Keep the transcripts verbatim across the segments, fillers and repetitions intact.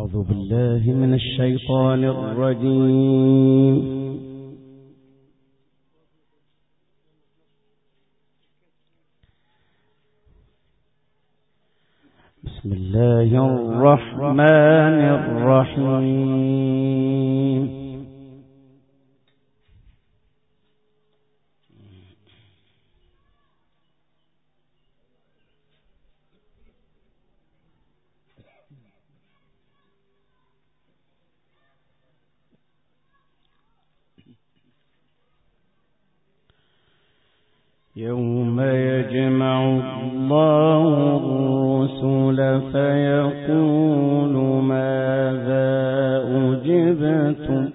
أعوذ بالله من الشيطان الرجيم. بسم الله الرحمن الرحيم. يوم يجمع الله الرسل فيقول ماذا أجبتم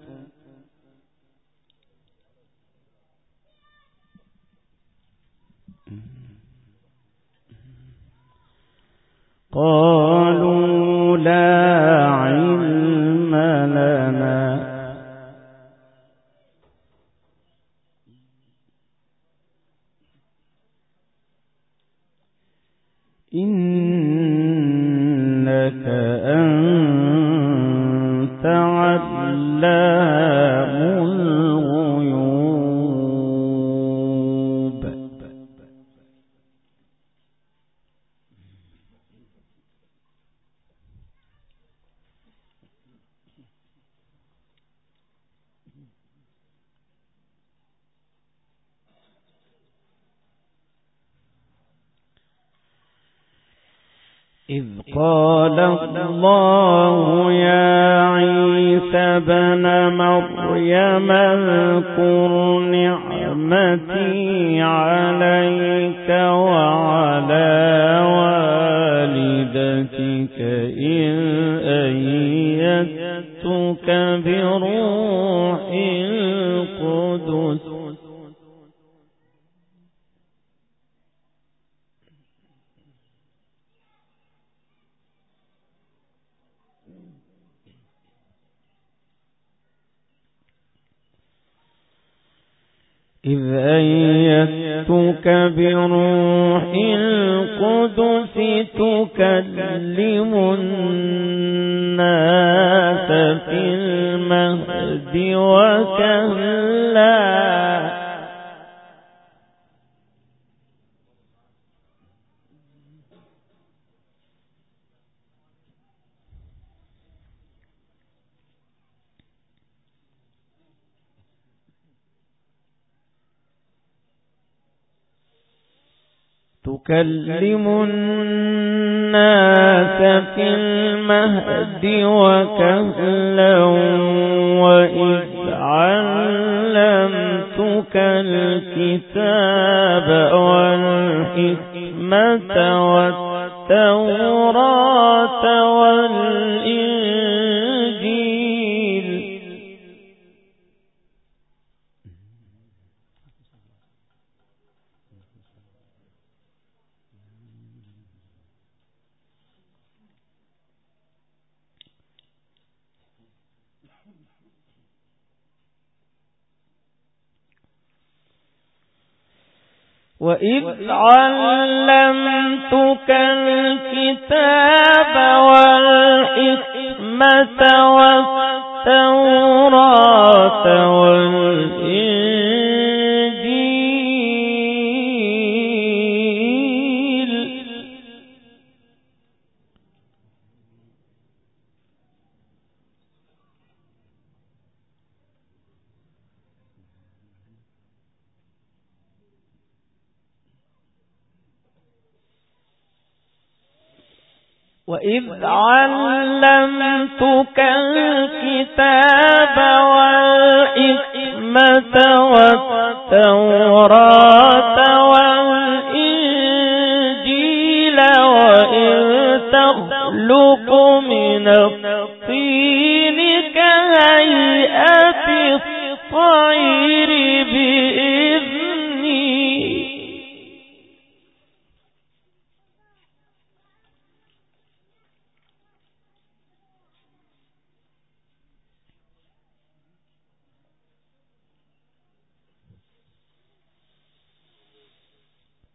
قالوا لا علم لنا إنك أنت علام الغيوب. إذ قال الله يا عيسى ابن مريم اذكر نعمتي عليك وعلى والدتك إذ أيدتك بروح القدس إذ أيدتك بروح القدس تكلم الناس في المهد وكهلا تكلم الناس في المهد وكهلا وإذ علمتك الكتاب والحكمة والتوراة والإنجيل وإذ علمتك الكتاب والحكمة والتوراة والإنجيل وإذ علمتك الكتاب والحكمة والتوراة والإنجيل وإذ تخلق من الطين كهيئة الطير بإذني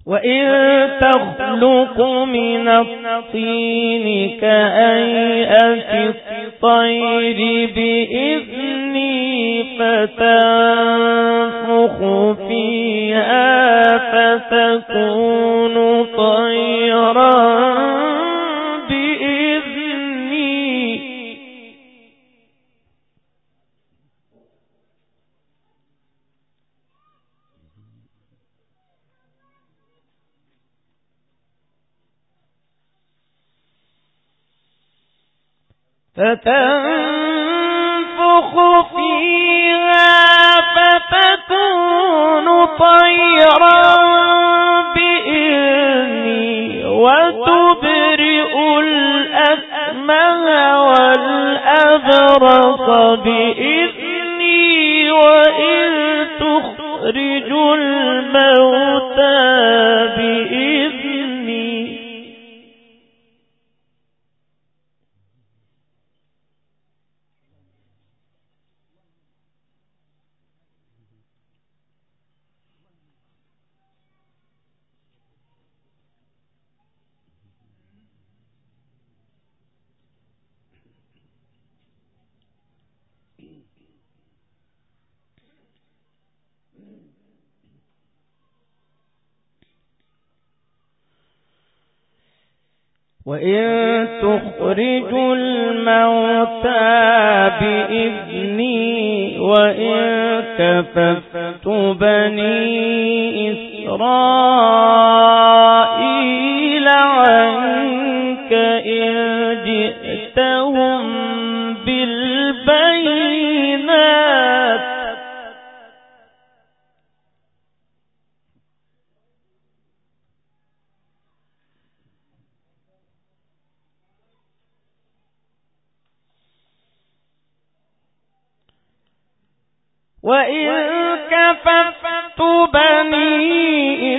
وإن تخلق من الطين كهيئة الطير بإذني فتنفخ فيها فتكون طيرا بإذني فتنفخ فيها فتكون طيرا بإذني وتبرئ الأكمه والأبرص بإذني وإن تخرج الموتى بإذني وإن تخرج الموتى بإذني وإن كففت بني إسرائيل عنك إن جئتهم بالبينات وإن كففت بني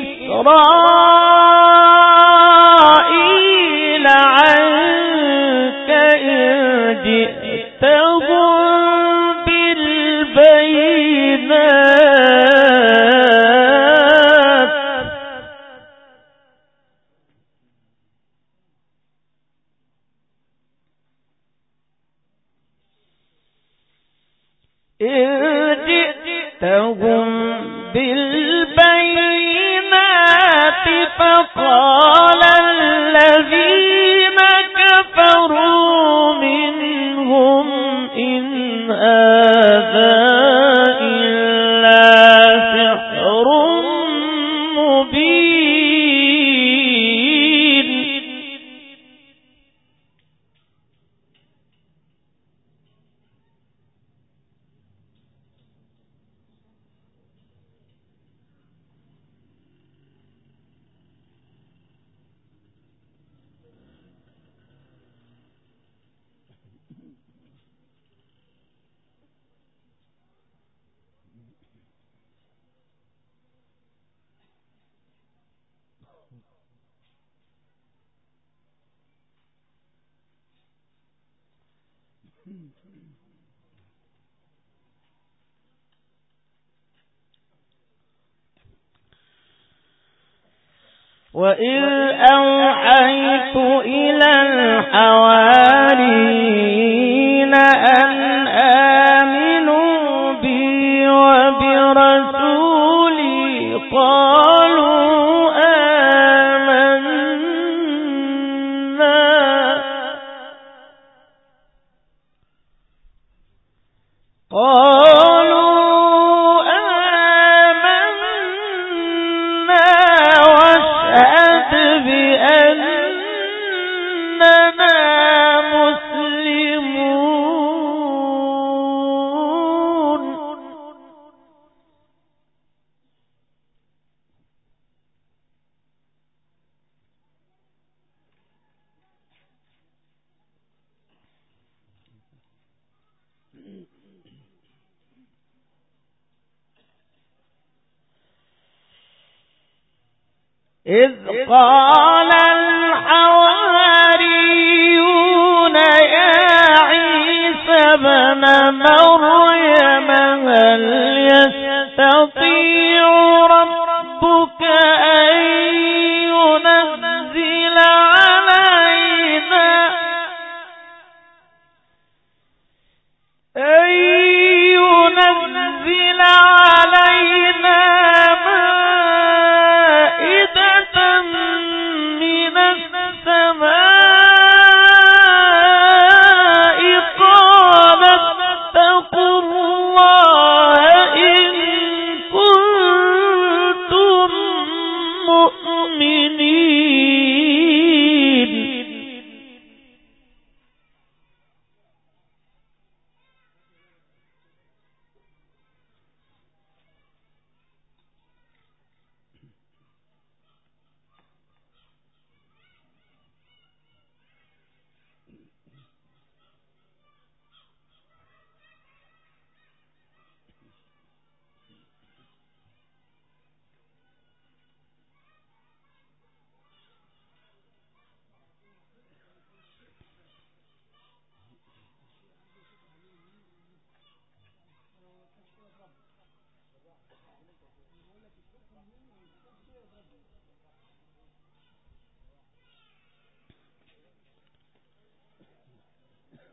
إسرائيل عنك إن جئتهم بالبينات إن جئتهم بالبينات فقال الذين كفروا منهم إن هذا إلا سحر مبين وإذ أوحيت إلى الحواريين أن آمنوا بي وبرسولي قالوا آمنا قالوا بأننا مسلمون إذ قال الحواريون يا عيسى ابن مريم هل يستطيع ربك أن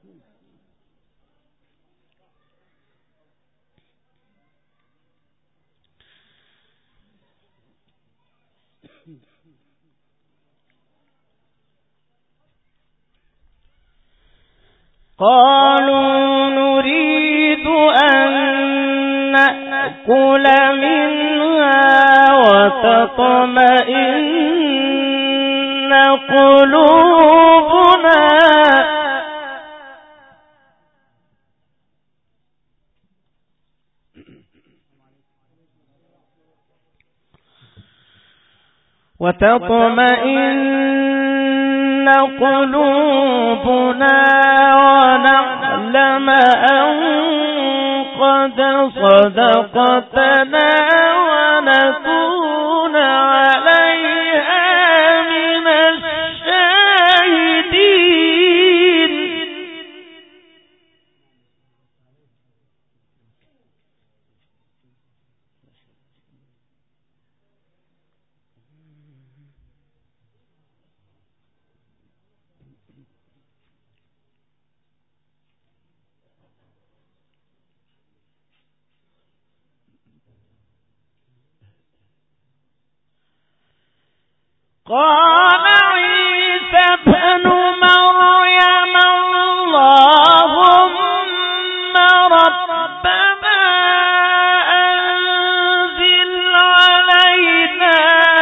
قالوا نريد أن نأكل منها وتطمئن قلوبنا وتطمئن قلوبنا ونعلم أن قد صدقتنا ونكون عليها من الشاهدين. قال عيسى ابن مريم اللهم ربنا أنزل علينا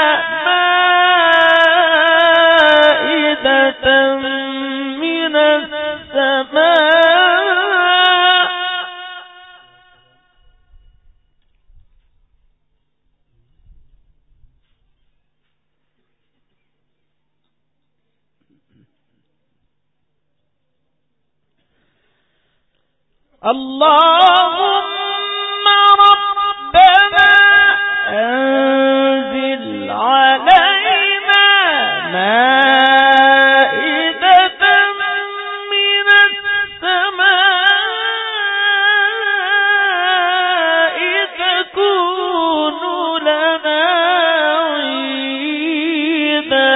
مائدة من السماء اللهم ربنا أنزل علينا مائدة من السماء تكون لنا عيدا.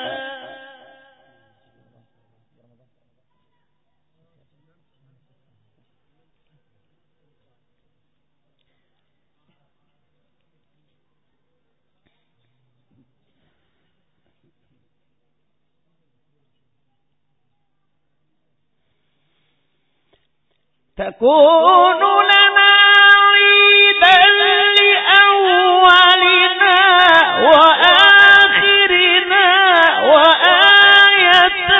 تكون لنا عيدا لأولنا وآخرنا وآية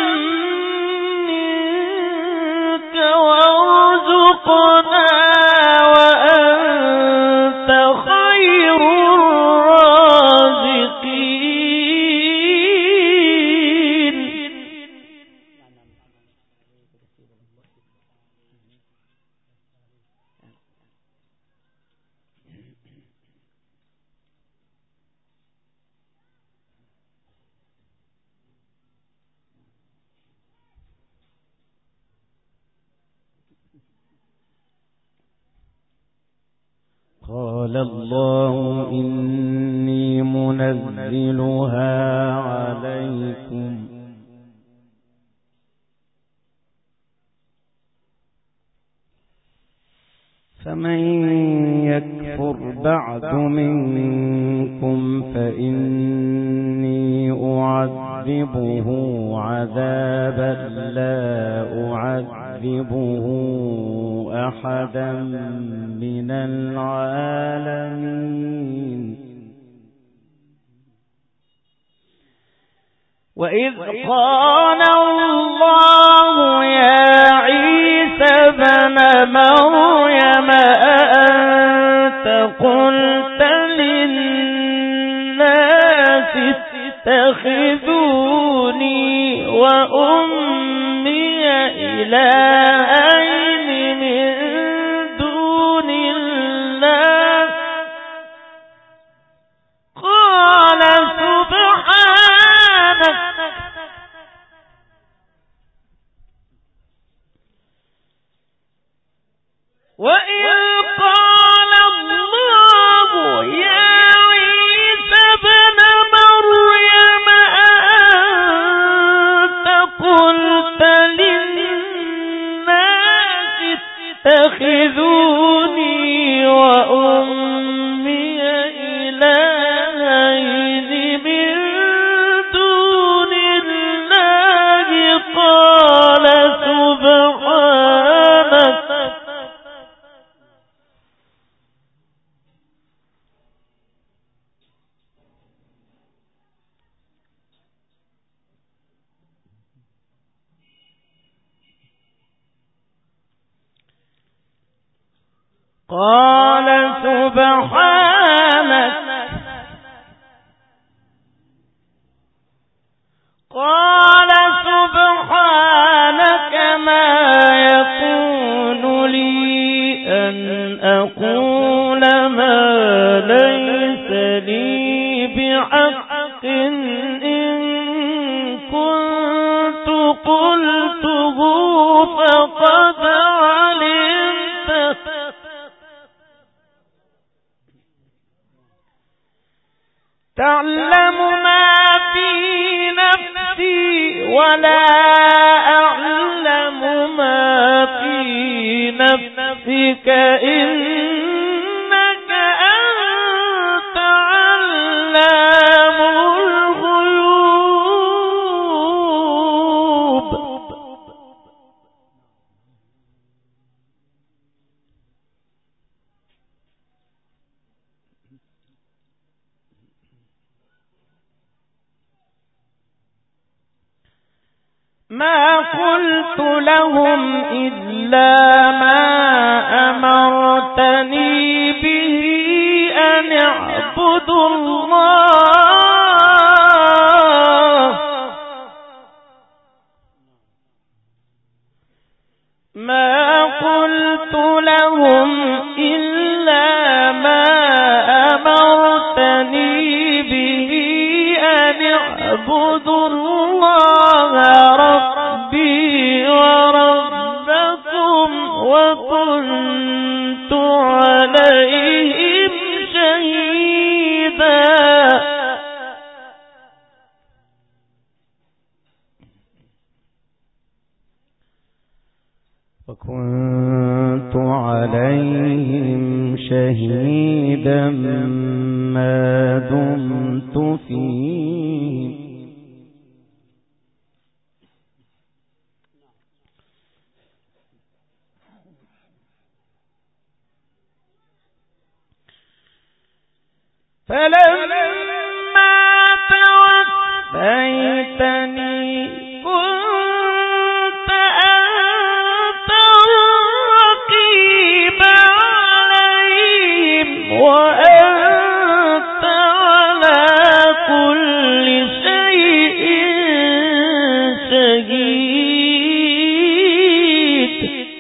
منك وارزقنا وأنت خير الرازقين. قال الله إني منزلها عليكم فمن يكفر بعد منكم فإني أعذبه عذابا لا أعذبه أحدا من العالمين. وإذ قال الله يا عيسى ابن مريم أأنت قلت للناس اتخذوني وأمي إلهين من دون الله قال سبحانك وإذ قال الله يا عيسى ابن مريم أأنت قلت للناس تتخذوني وأمي إلهين من دون الله قال سبحانك قال سبحانك قال سبحانك ما يكون لي أن أقول ما ليس لي بحق إن كنت قلته فقد علمته تعلم ما في نفسي ولا أعلم ما في نفسك إنك أنت علام الغيوب ما قلت لهم إلا ما أمرتني به أن اعبدوا الله ما قلت لهم إلا ما أمرتني به أن اعبدوا الله ربي وربكم وكنت عليهم شهيدا وكنت عليهم شهيدا ما دمت فيهم فلما توفيتني كنت أنت الرقيب عليهم وأنت على كل شيء شهيد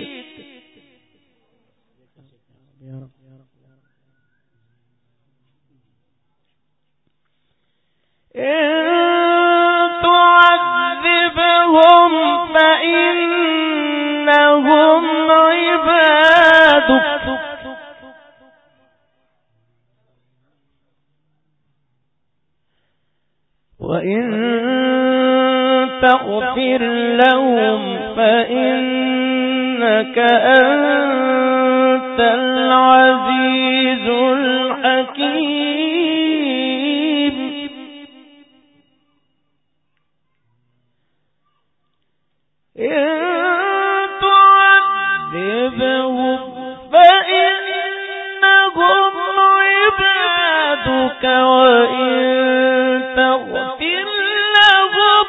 إن تعذبهم فإنهم عبادك وإن تغفر لهم فإنك أنت العزيز الحكيم إن تعذبهم فإنهم عبادك وإن تغفر لهم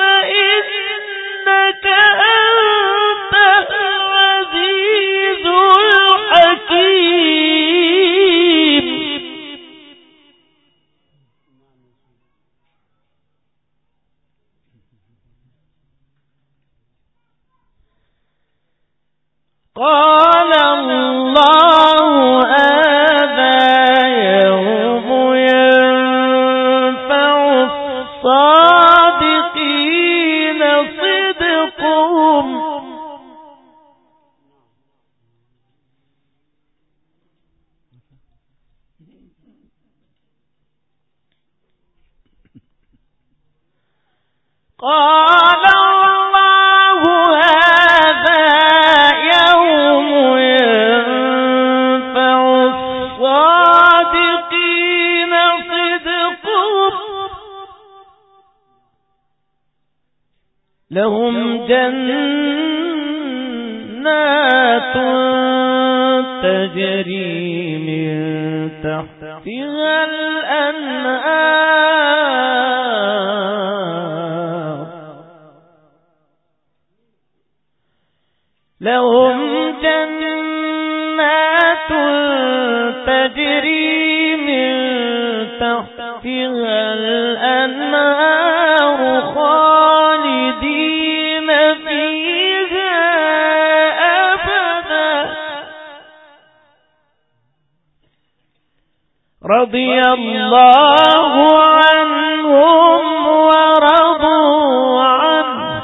فإنك أنت العزيز الحكيم قال الله هذا يوم ينفع الصادقين صدقهم قال الله هذا يوم لهم جنات تجري من تحتها الأنهار لهم جنات تجري من تحتها الأنهار خالدين فيها أبدا رضي الله عنهم ورضوا عنه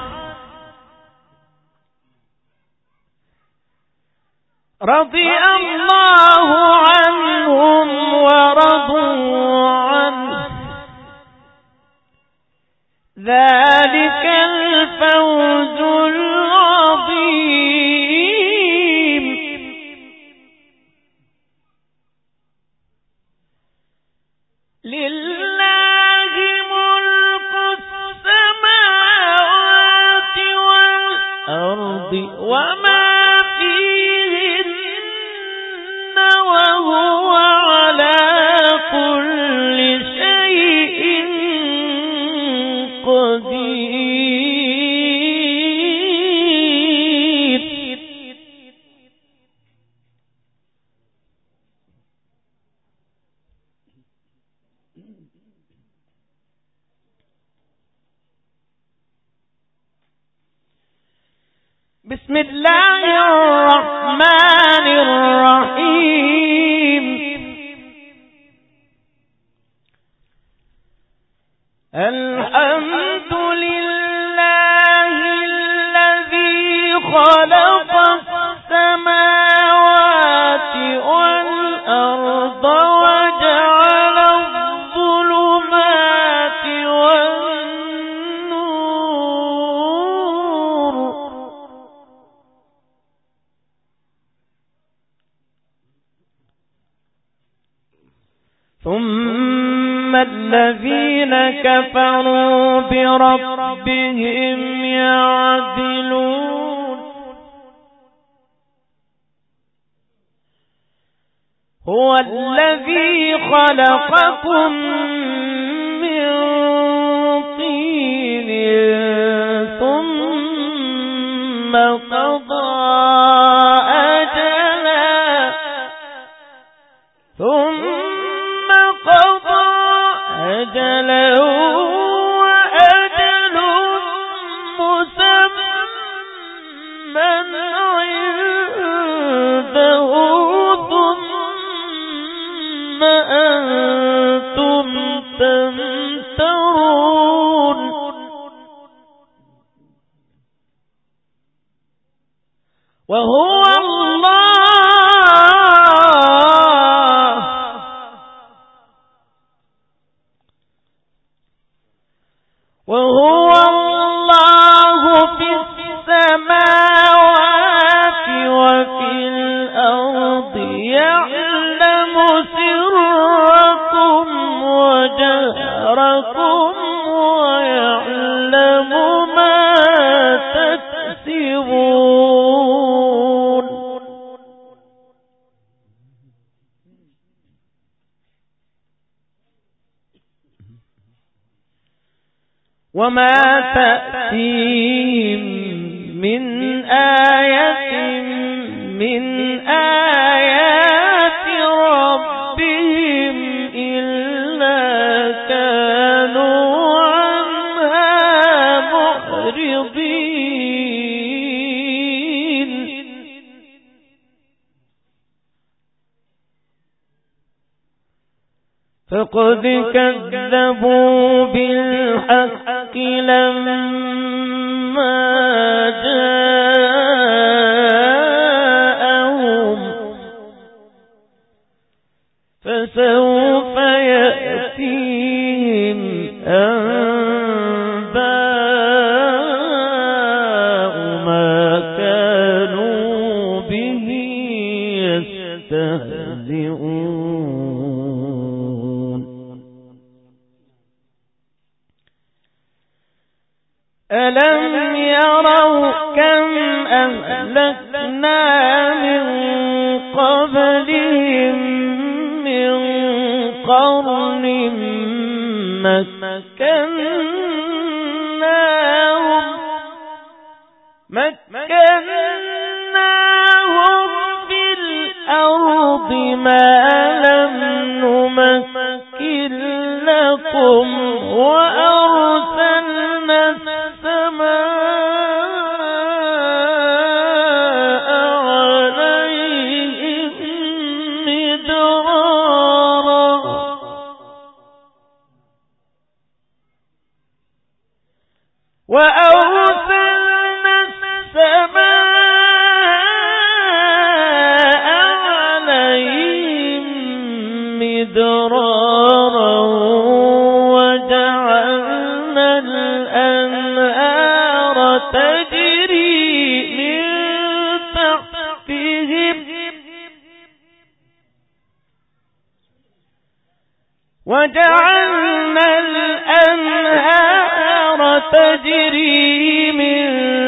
رضي الله عنهم ورضوا عنه ذلك الفوز العظيم لله ملك السماوات والأرض وما فيهن وهو على كل شيء قدير بسم الله الرحمن الرحيم الحمد لله الذي خلق السماوات والأرض وجعل الظلمات والنور ثم الذين كفروا بربهم يعدلون هو الذي خلقكم من طين ثم قضى أجلا ثم قضى أجلا وأجل مسمى عنده ثم أنتم تمترون وهو الله وهو الله في السماوات وفي الأرض يعلم سركم وجهركم ويعلم ما تكسبون وما تأتيهم من آية من آيات ربهم إلا كانوا عنها معرضين فقد كذبوا بالحق لما جاءهم فسوف يأتيهم أنباء ما كانوا به يستهزئون ألم أهلكنا من قبلهم من قرن مكناهم مكناهم في الأرض ما لم نمكن لكم وأرسلنا السماء عليهم مدرارا وأرسلنا السماء عليهم مدرارا وجعلنا الأنهار تجري من تحتهم وجعلنا الأنهار تجري من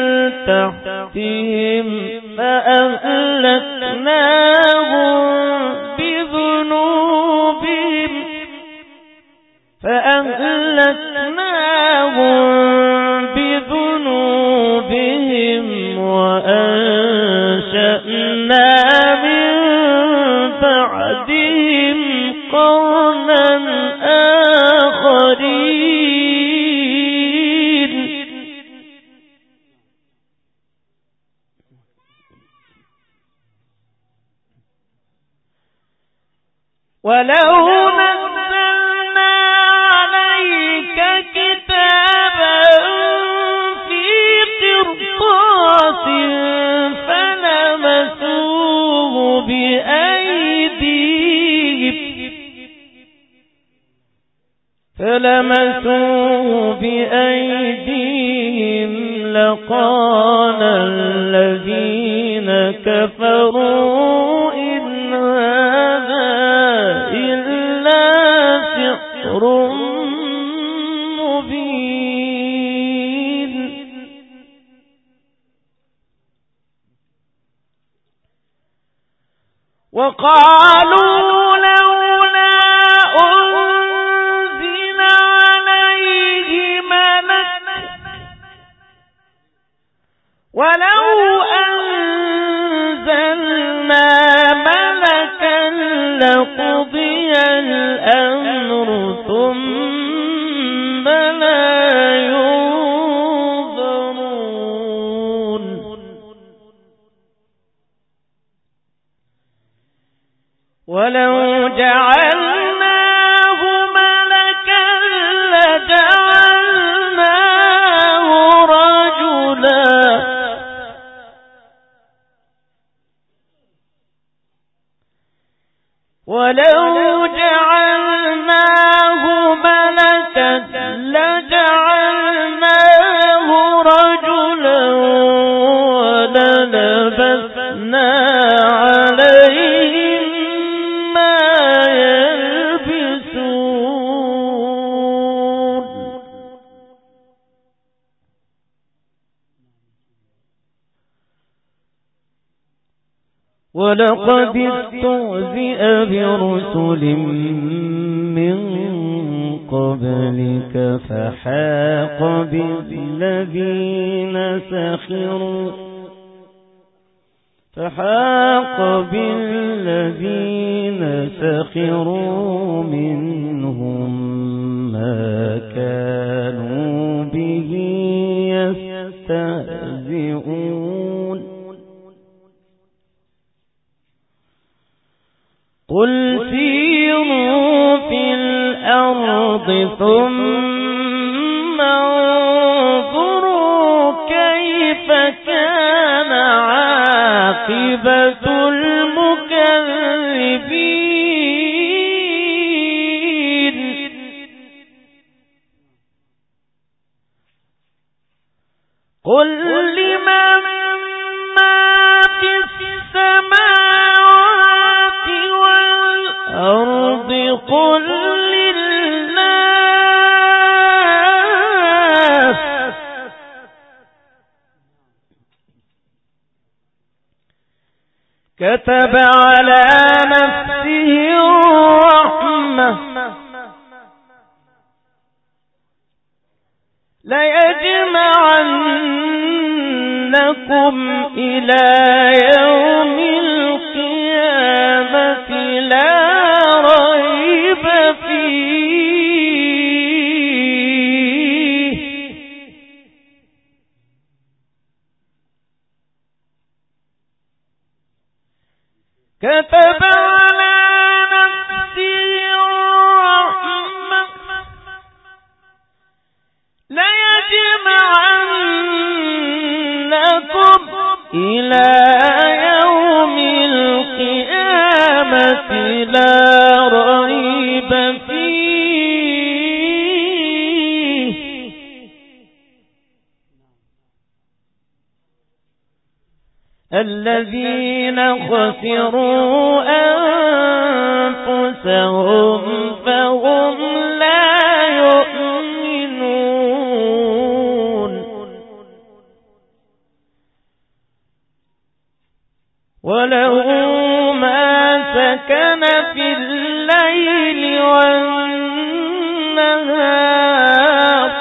تحتهم فأهلكناهم بذنوبهم فأهلكناهم بذنوبهم وأنشأنا من بعدهم قرنا آخرين ولو نزلنا عليك كتابا في قرطاس فلمسوه بأيديهم فلمسوه بأيديهم لقال الذين كفروا إن هذا إلا سحر مبين وقالوا لولا أنزل عليه ملك ولو أنزلنا ملكا لقضي الأمر ثم لا ينظرون ولو جعلناه ملكا لجعلناه رجلا ولو جعلناه ملكا لجعلناه رجلا وللبسنا عليهم ما يلبسون ولقد استهزئ برسل من قبلك فحاق بالذين سخروا فحاق بالذين سخروا منهم ما كانوا به يستهزئون قل سيروا في الأرض ثم انظروا كيف كان عاقبة المكذبين قل لمن ما في السماوات والأرض قل للناس كتب على نفسه الرحمة ليجمعنكم إلى يوم القيامة لا ريب فيه كتب على نفسه الرحمة ليجمعنكم إلى يوم القيامة لا ريب فيه الذين خسروا أنفسهم فهم لا يؤمنون وله ما سكن في الليل والنهار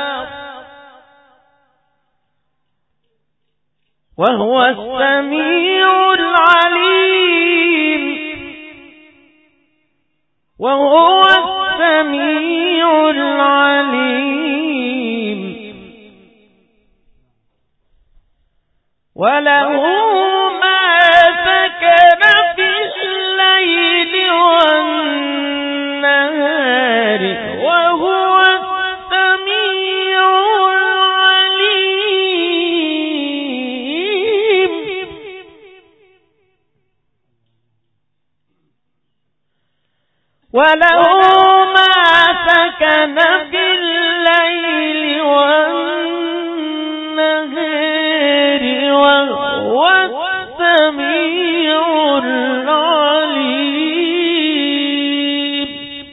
وهو السميع العليم وهو السميع العليم وله ما سكن في الليل والنهار وهو السميع العليم وله ما سكن في الليل والنهار وهو السميع العليم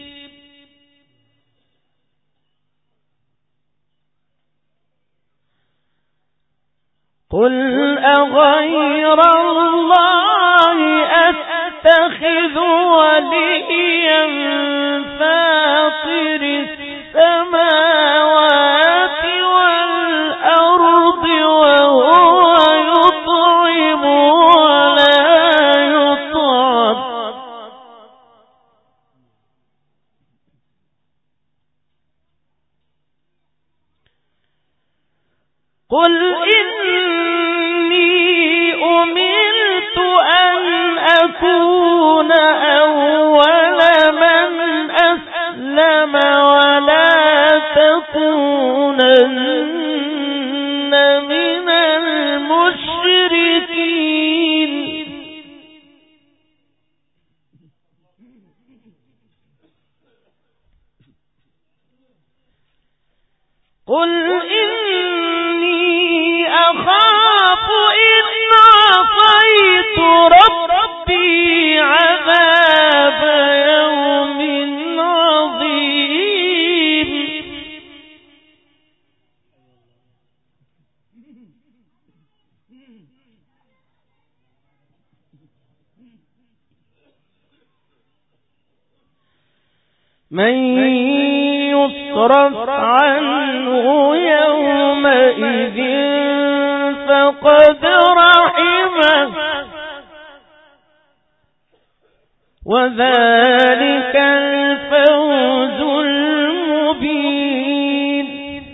قل أغير الله أتخذ وليا فاطر السماوات والأرض وهو يطعم ولا يطعم قل إني أمرت أن أكون أول من أسلم ولا تكونن من المشركين قل إني أخاف إن عصيت ربي عذاب يوم عظيم من يصرف عنه يومئذ فقد رحمه وذلك الفوز المبين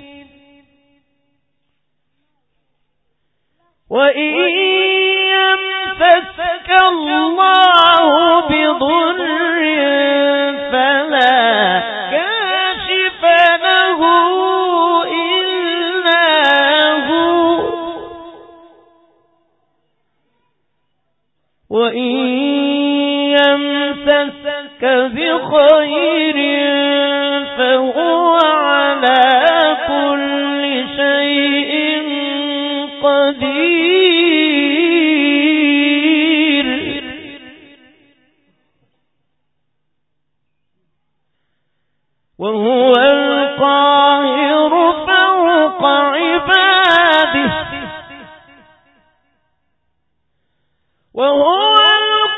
وإن يمسسك الله بضر فلا كاشف له إلا هو وإن يمسسك بخير فهو على كل شيء قدير وهو القاهر فوق عباده وهو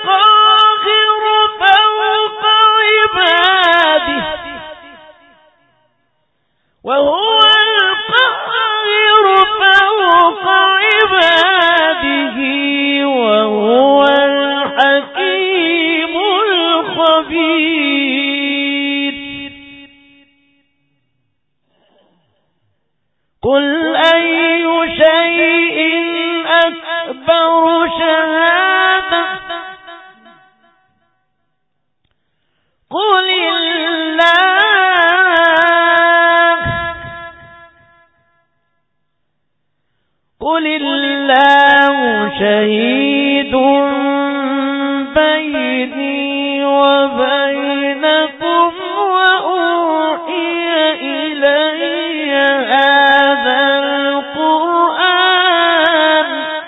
خبير قل أي شيء أكبر شهادة قل الله قل الله شهيد بيني وبينكم وأوحي إلي هذا القرآن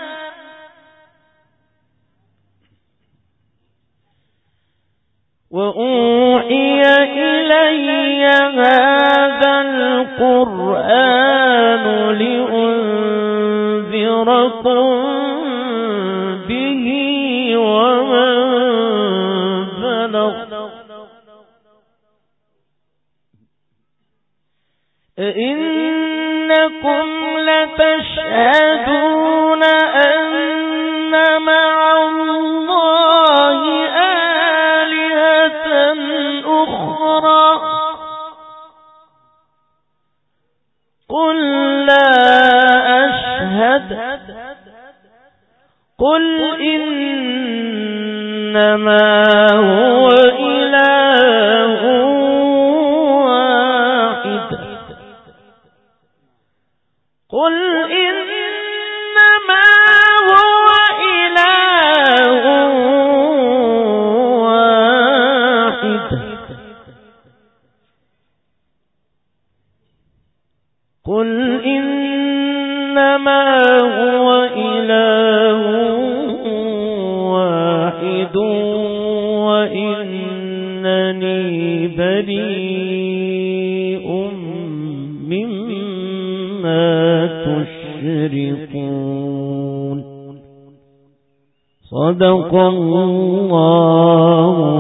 وأوحي إلي هذا القرآن لأنذركم به ومن بلغ أئنكم لتشهدون أن مع الله آلهة أخرى قل لا أشهد قل إنما هو إله واحد قل إنما هو إله واحد قل إنما هو إله واحد وإنني بريء مما تشركون صدق الله